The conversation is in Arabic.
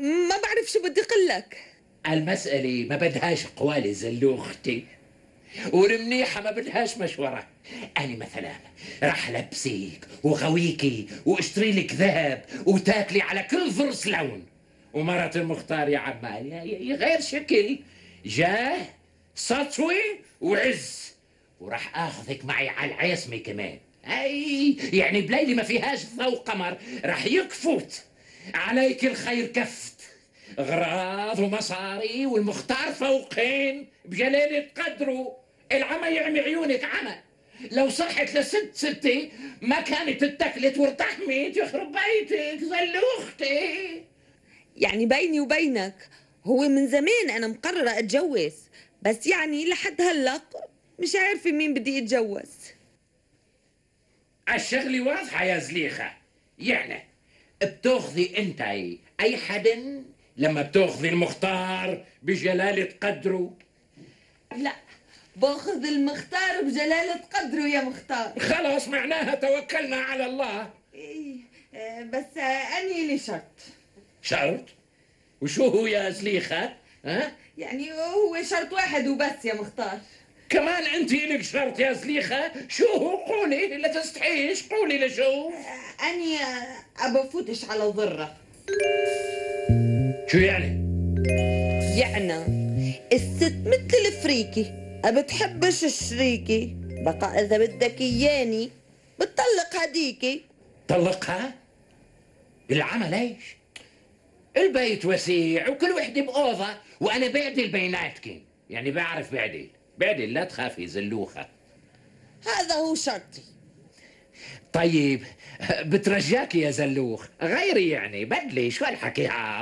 ما بعرف شو بدي قلك. المسألة ما بدهاش قوالي زلوختي، والمنيحة ما بدهاش مشورة. أنا مثلا راح لبسيك وغويكي واشتري لك ذهب وتاكلي على كل ضرس لون، ومرة المختار يا عمال غير شكل، جاه سطوي وعز، وراح اخذك معي على العيصمة كمان. اي يعني بليلة ما فيهاش ضوء قمر راح يكفوت عليك الخير كفت، غراض ومصاري والمختار فوقين بجلالة قدره. العمى يعمي عيونك عمى، لو صحت لست ستي ما كانت اتكلت وارتحمت يخرب بيتك زلوختي. يعني بيني وبينك هو من زمان أنا مقررة أتجوز، بس يعني لحد هلأ مش عارفة مين بدي أتجوز. الشغلة واضحة يا زليخة، يعني بتاخذي انت اي حدا لما بتاخذي المختار بجلالة قدره؟ لا، باخذ المختار بجلالة قدره يا مختار. خلاص معناها توكلنا على الله. إيه، بس أني لي شرط. شرط؟ وشو هو يا زليخة؟ ها؟ يعني هو شرط واحد وبس يا مختار. كمان انت لك شرط يا زليخة؟ شو هو؟ قولي، لا تستحيش، قولي لشوف. أني أبفوتش على ضرة. شو يعني؟ يعني الست مثل الفريكي بتحبش الشريكي، بقى إذا بدك إياني بتطلق هديكي. طلقها؟ العمل ايش؟ البيت وسيع وكل وحدة بأوضة، وأنا بعدل بيناتكن، يعني بعرف بعدل لا تخافي زلوخة. هذا هو شرطي. طيب بترجاك يا زلوخ غيري، يعني بدلي شو الحكي هذا؟